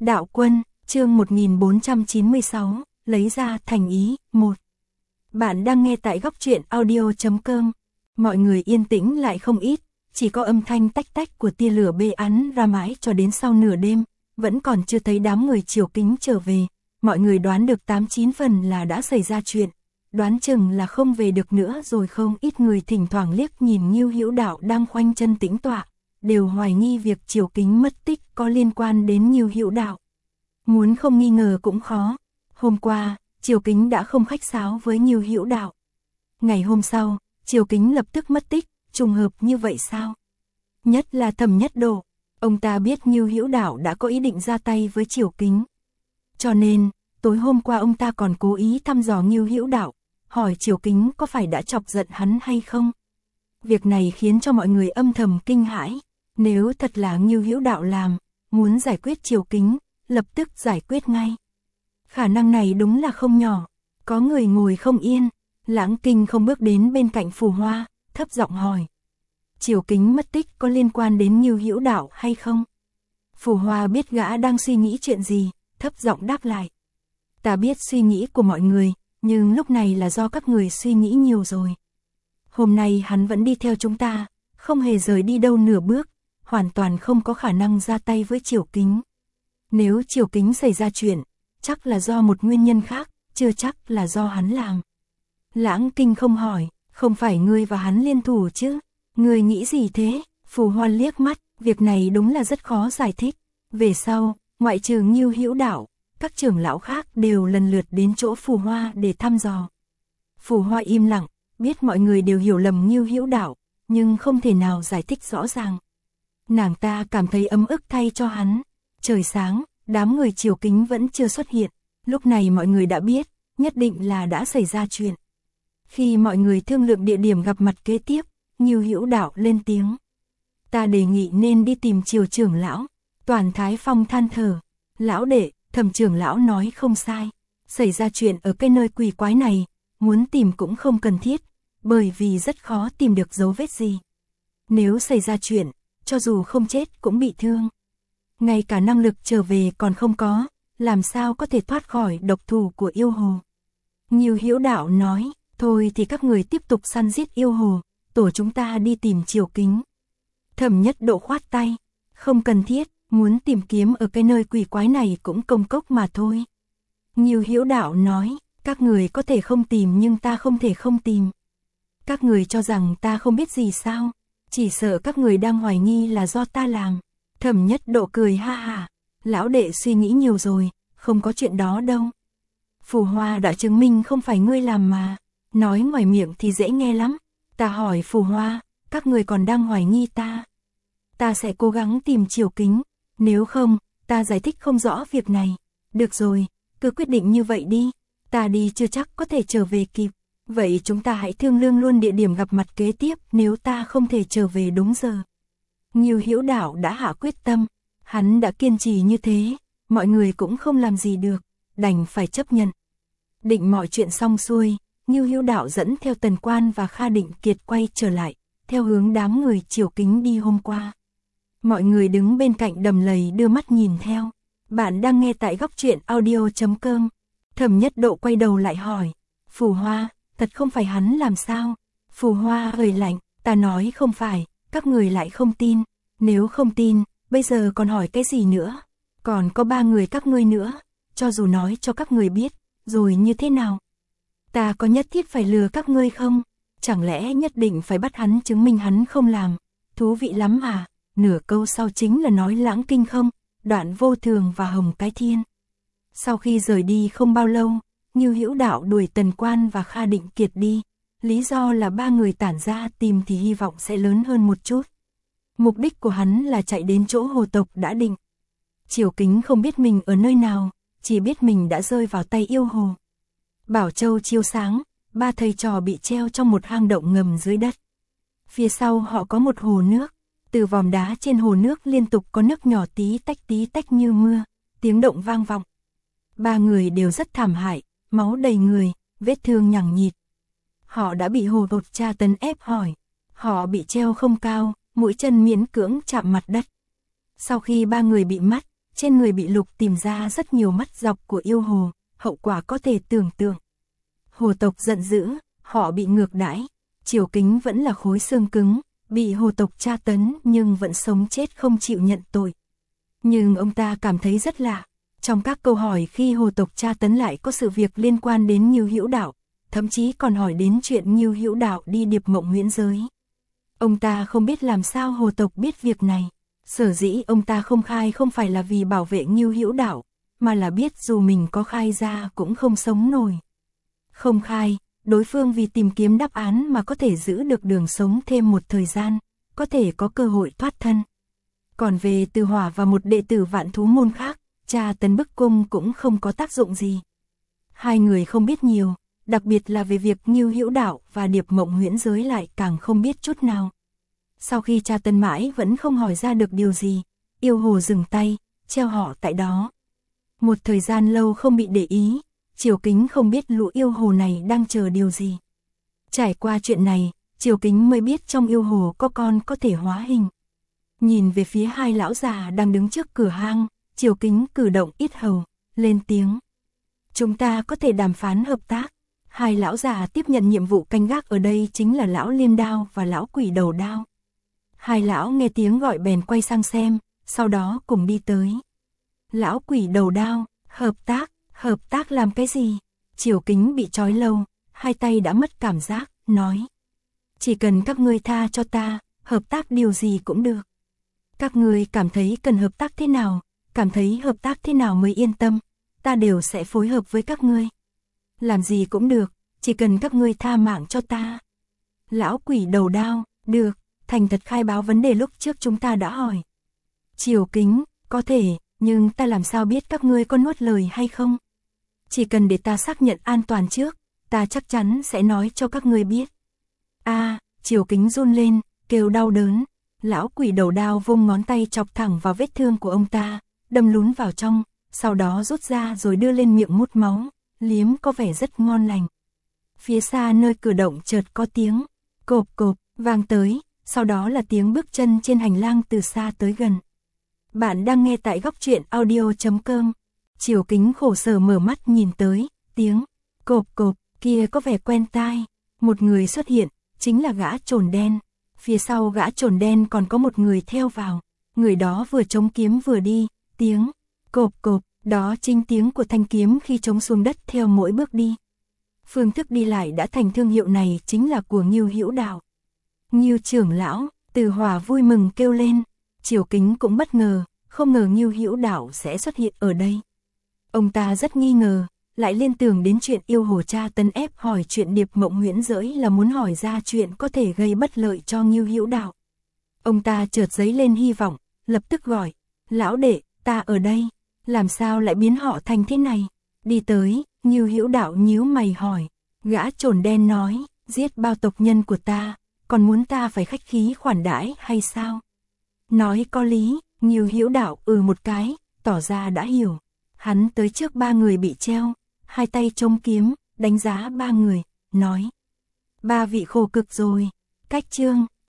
Đạo Quân, chương 1496, lấy ra thành ý, 1. Bạn đang nghe tại góc truyện audio.com. Mọi người yên tĩnh lại không ít, chỉ có âm thanh tách tách của tia lửa bê án ra mãi cho đến sau nửa đêm, vẫn còn chưa thấy đám người Triều Kính trở về. Mọi người đoán được 8-9 phần là đã xảy ra chuyện, đoán chừng là không về được nữa rồi. Không ít người thỉnh thoảng liếc nhìn Ngưu Hữu Đạo đang khoanh chân tĩnh tọa, đều hoài nghi việc Triều Kính mất tích có liên quan đến Ngưu Hữu Đạo. Muốn không nghi ngờ cũng khó. Hôm qua, Triều Kính đã không khách sáo với Ngưu Hữu Đạo. Ngày hôm sau, Triều Kính lập tức mất tích, trùng hợp như vậy sao? Nhất là Thẩm Nhất Độ, ông ta biết Ngưu Hữu Đạo đã có ý định ra tay với Triều Kính. Cho nên, tối hôm qua ông ta còn cố ý thăm dò Ngưu Hữu Đạo, hỏi Triều Kính có phải đã chọc giận hắn hay không. Việc này khiến cho mọi người âm thầm kinh hãi. Nếu thật là Ngưu Hữu Đạo làm, muốn giải quyết Triều Kính, lập tức giải quyết ngay. Khả năng này đúng là không nhỏ. Có người ngồi không yên, Lãng Kinh không bước đến bên cạnh Phù Hoa, thấp giọng hỏi. Triều Kính mất tích có liên quan đến Ngưu Hữu Đạo hay không? Phù Hoa biết gã đang suy nghĩ chuyện gì, thấp giọng đáp lại. Ta biết suy nghĩ của mọi người, nhưng lúc này là do các người suy nghĩ nhiều rồi. Hôm nay hắn vẫn đi theo chúng ta, không hề rời đi đâu nửa bước, hoàn toàn không có khả năng ra tay với Triều Kính. Nếu Triều Kính xảy ra chuyện, chắc là do một nguyên nhân khác, chưa chắc là do hắn làm. Lãng Kinh không hỏi, không phải ngươi và hắn liên thủ chứ? Ngươi nghĩ gì thế? Phù Hoa liếc mắt, việc này đúng là rất khó giải thích. Về sau, ngoại trừ Ngưu Hữu Đạo, các trưởng lão khác đều lần lượt đến chỗ Phù Hoa để thăm dò. Phù Hoa im lặng, biết mọi người đều hiểu lầm Ngưu Hữu Đạo, nhưng không thể nào giải thích rõ ràng. Nàng ta cảm thấy ấm ức thay cho hắn. Trời sáng, đám người Triều Kính vẫn chưa xuất hiện. Lúc này mọi người đã biết, nhất định là đã xảy ra chuyện. Khi mọi người thương lượng địa điểm gặp mặt kế tiếp, Ngưu Hữu Đạo lên tiếng. Ta đề nghị nên đi tìm Triều trưởng lão. Toàn Thái Phong than thở. Lão đệ, Thẩm trưởng lão nói không sai. Xảy ra chuyện ở cái nơi quỷ quái này, muốn tìm cũng không cần thiết, bởi vì rất khó tìm được dấu vết gì. Nếu xảy ra chuyện, cho dù không chết cũng bị thương. Ngay cả năng lực trở về còn không có, làm sao có thể thoát khỏi độc thủ của yêu hồ. Ngưu Hữu Đạo nói, thôi thì các người tiếp tục săn giết yêu hồ, tổ chúng ta đi tìm Triều Kính. Thẩm Nhất Độ khoát tay, không cần thiết, muốn tìm kiếm ở cái nơi quỷ quái này cũng công cốc mà thôi. Ngưu Hữu Đạo nói, các người có thể không tìm nhưng ta không thể không tìm. Các người cho rằng ta không biết gì sao? Chỉ sợ các người đang hoài nghi là do ta làm. Thẩm Nhất Độ cười ha ha, lão đệ suy nghĩ nhiều rồi, không có chuyện đó đâu. Phù Hoa đã chứng minh không phải ngươi làm mà, nói ngoài miệng thì dễ nghe lắm. Ta hỏi Phù Hoa, các người còn đang hoài nghi ta. Ta sẽ cố gắng tìm Triều Kính, nếu không, ta giải thích không rõ việc này. Được rồi, cứ quyết định như vậy đi, ta đi chưa chắc có thể trở về kịp. Vậy chúng ta hãy thương lượng luôn địa điểm gặp mặt kế tiếp nếu ta không thể trở về đúng giờ. Ngưu Hữu Đạo đã hạ quyết tâm, hắn đã kiên trì như thế, mọi người cũng không làm gì được, đành phải chấp nhận. Định mọi chuyện xong xuôi, Ngưu Hữu Đạo dẫn theo Tần Quan và Kha Định Kiệt quay trở lại, theo hướng đám người Triều Kính đi hôm qua. Mọi người đứng bên cạnh đầm lầy đưa mắt nhìn theo. Bạn đang nghe tại góc truyện audio.com. Thẩm Nhất Độ quay đầu lại hỏi, Phù Hoa, thật không phải hắn làm sao? Phù Hoa hơi lạnh, ta nói không phải, các người lại không tin. Nếu không tin, bây giờ còn hỏi cái gì nữa? Còn có 3 người các ngươi nữa, cho dù nói cho các người biết, rồi như thế nào? Ta có nhất thiết phải lừa các ngươi không? Chẳng lẽ nhất định phải bắt hắn chứng minh hắn không làm? Thú vị lắm à? Nửa câu sau chính là nói Lãng Kinh không, Đoạn Vô Thường và Hồng Cái Thiên. Sau khi rời đi không bao lâu, Ngưu Hữu Đạo đuổi Tần Quan và Kha Định Kiệt đi. Lý do là 3 người tản ra tìm thì hy vọng sẽ lớn hơn một chút. Mục đích của hắn là chạy đến chỗ hồ tộc đã định. Triều Kính không biết mình ở nơi nào, chỉ biết mình đã rơi vào tay yêu hồ. Bảo châu chiếu sáng, 3 thầy trò bị treo trong một hang động ngầm dưới đất. Phía sau họ có một hồ nước. Từ vòm đá trên hồ nước liên tục có nước nhỏ tí tách như mưa, tiếng động vang vọng. 3 người đều rất thảm hại, máu đầy người, vết thương nhằng nhịt. Họ đã bị hồ tộc tra tấn ép hỏi. Họ bị treo không cao, mũi chân miễn cưỡng chạm mặt đất. Sau khi 3 người bị mất, trên người bị Lục tìm ra rất nhiều mắt dọc của yêu hồ, hậu quả có thể tưởng tượng. Hồ tộc giận dữ, họ bị ngược đãi, Triều Kính vẫn là khối xương cứng, bị hồ tộc tra tấn nhưng vẫn sống chết không chịu nhận tội. Nhưng ông ta cảm thấy rất lạ, trong các câu hỏi khi hồ tộc tra tấn lại có sự việc liên quan đến Ngưu Hữu Đạo, thậm chí còn hỏi đến chuyện Ngưu Hữu Đạo đi Điệp Mộng Huyễn Giới. Ông ta không biết làm sao hồ tộc biết việc này, sở dĩ ông ta không khai không phải là vì bảo vệ Ngưu Hữu Đạo, mà là biết dù mình có khai ra cũng không sống nổi. Không khai, đối phương vì tìm kiếm đáp án mà có thể giữ được đường sống thêm một thời gian, có thể có cơ hội thoát thân. Còn về Từ Hỏa và một đệ tử Vạn Thú môn khác, tra tấn bức cung cũng không có tác dụng gì. Hai người không biết nhiều, đặc biệt là về việc Ngưu Hữu Đạo và Điệp Mộng Huyễn Giới lại càng không biết chút nào. Sau khi tra tấn mãi vẫn không hỏi ra được điều gì, yêu hồ dừng tay, treo họ tại đó. Một thời gian lâu không bị để ý, Triều Kính không biết lũ yêu hồ này đang chờ điều gì. Trải qua chuyện này, Triều Kính mới biết trong yêu hồ có con có thể hóa hình. Nhìn về phía hai lão già đang đứng trước cửa hang, Triều Kính cử động ít hầu, lên tiếng. Chúng ta có thể đàm phán hợp tác. Hai lão già tiếp nhận nhiệm vụ canh gác ở đây chính là lão Liêm Đao và lão Quỷ Đầu Đao. Hai lão nghe tiếng gọi bèn quay sang xem, sau đó cùng đi tới. Lão Quỷ Đầu Đao, hợp tác làm cái gì? Triều Kính bị trói lâu, hai tay đã mất cảm giác, nói. Chỉ cần các ngươi tha cho ta, hợp tác điều gì cũng được. Các ngươi cảm thấy cần hợp tác thế nào, cảm thấy hợp tác thế nào mới yên tâm, ta đều sẽ phối hợp với các ngươi. Làm gì cũng được, chỉ cần các ngươi tha mạng cho ta. Lão Quỷ Đầu Đao, được, thành thật khai báo vấn đề lúc trước chúng ta đã hỏi. Triều Kính, có thể, nhưng ta làm sao biết các ngươi có nuốt lời hay không? Chỉ cần để ta xác nhận an toàn trước, ta chắc chắn sẽ nói cho các ngươi biết. Triều Kính run lên, kêu đau đớn. Lão Quỷ Đầu Đao vung ngón tay chọc thẳng vào vết thương của ông ta, đâm lún vào trong, sau đó rút ra rồi đưa lên miệng mút máu, liếm có vẻ rất ngon lành. Phía xa nơi cử động chợt có tiếng cộp cộp vang tới, sau đó là tiếng bước chân trên hành lang từ xa tới gần. Bạn đang nghe tại góc truyện audio.com. Triều Kính khổ sở mở mắt nhìn tới, tiếng cộp cộp kia có vẻ quen tai. Một người xuất hiện, chính là gã trồn đen. Phía sau gã trồn đen còn có một người theo vào. Người đó vừa chống kiếm vừa đi, tiếng cộp cộp, đó chính tiếng của thanh kiếm khi chống xuống đất theo mỗi bước đi. Phương thức đi lại đã thành thương hiệu này chính là của Ngưu Hữu Đạo. Ngưu trưởng lão, Từ Hỏa vui mừng kêu lên. Triều Kính cũng bất ngờ, không ngờ Ngưu Hữu Đạo sẽ xuất hiện ở đây. Ông ta rất nghi ngờ, lại liên tưởng đến chuyện yêu hồ cha tấn ép hỏi chuyện Điệp Mộng Huyễn Giới là muốn hỏi ra chuyện có thể gây bất lợi cho Ngưu Hữu Đạo. Ông ta chợt dấy lên hy vọng, lập tức gọi, lão đệ, ta ở đây, làm sao lại biến họ thành thế này? Đi tới, Ngưu Hữu Đạo nhíu mày hỏi, gã trồn đen nói, giết bao tộc nhân của ta, còn muốn ta phải khách khí khoản đãi hay sao? Nói có lý, Ngưu Hữu Đạo một cái, tỏ ra đã hiểu. Hắn tới trước ba người bị treo, hai tay chống kiếm, đánh giá ba người, nói. Ba vị khổ cực rồi, cách chương,